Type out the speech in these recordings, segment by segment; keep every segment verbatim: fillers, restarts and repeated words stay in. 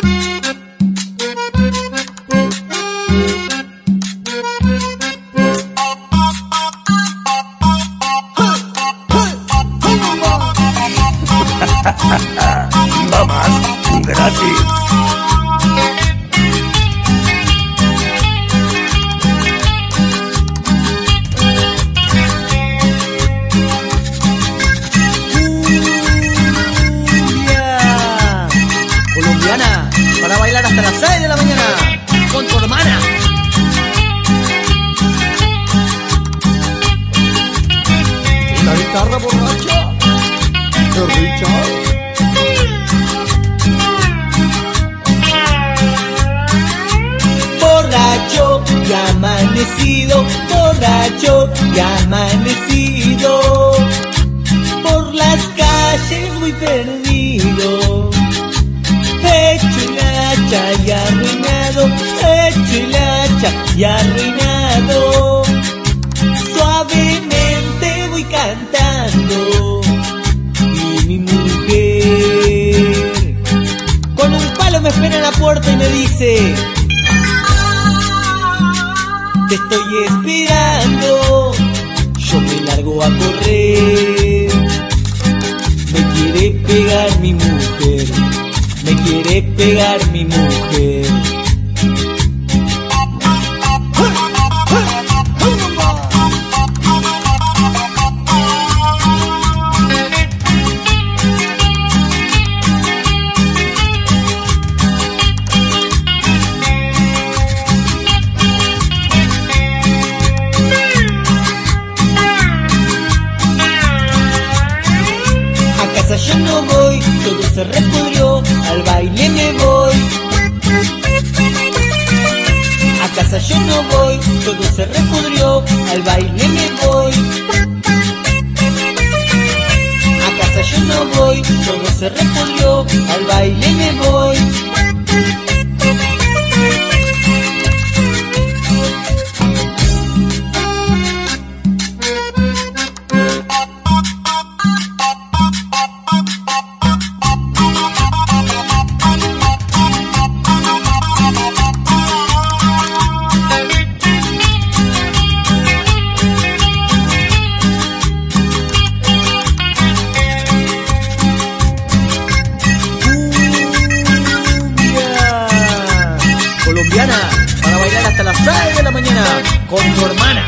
Mamás gratis. Colombiana, para bailar hasta las seis de la mañana con tu hermana. Y la guitarra borracha de Richard. Borracho y amanecido, borracho y amanecido, por las calles muy perdido, hecho el hacha y arruinado, hecho el hacha y arruinado. Suavemente voy cantando y mi mujer con un palo me espera en la puerta y me dice: te estoy esperando, yo me largo a correr. Me quiere pegar mi mujer, me quiere pegar mi mujer. Yo no voy, todo se repudrió, al baile me voy. A casa yo no voy, todo se repudrió, al baile me voy. A casa yo no voy, todo se repudrió, al baile me voy. Colombiana, para bailar hasta las seis de la mañana con tu hermana.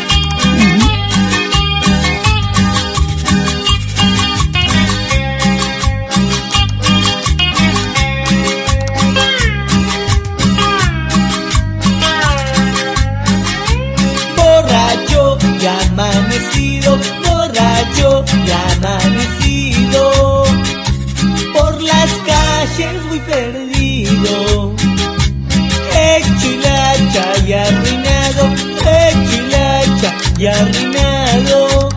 Borracho y amanecido, borracho y amanecido, por las calles muy perdido, hecho el hacha y arruinado, hecho el hacha y arruinado.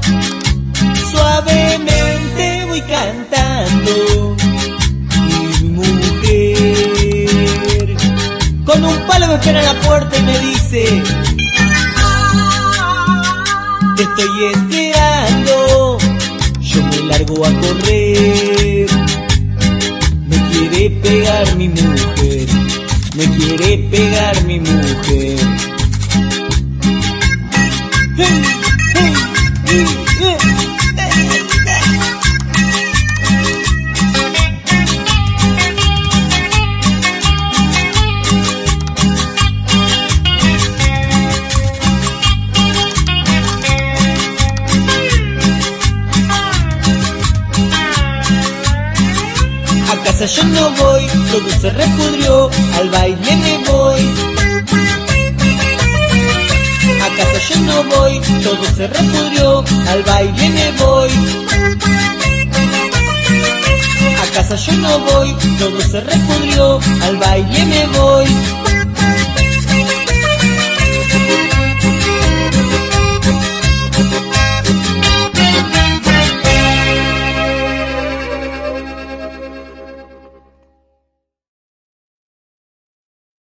Suavemente voy cantando y mi mujer con un palo me espera en la puerta y me dice: te estoy esperando, yo me largo a correr. Me quiere pegar mi mujer, me quiere pegar mi mujer. A casa yo no voy, todo se repudrió, al baile me voy. A casa yo no voy, todo se repudrió, al baile me voy. A casa yo no voy, todo se repudrió, al baile me voy.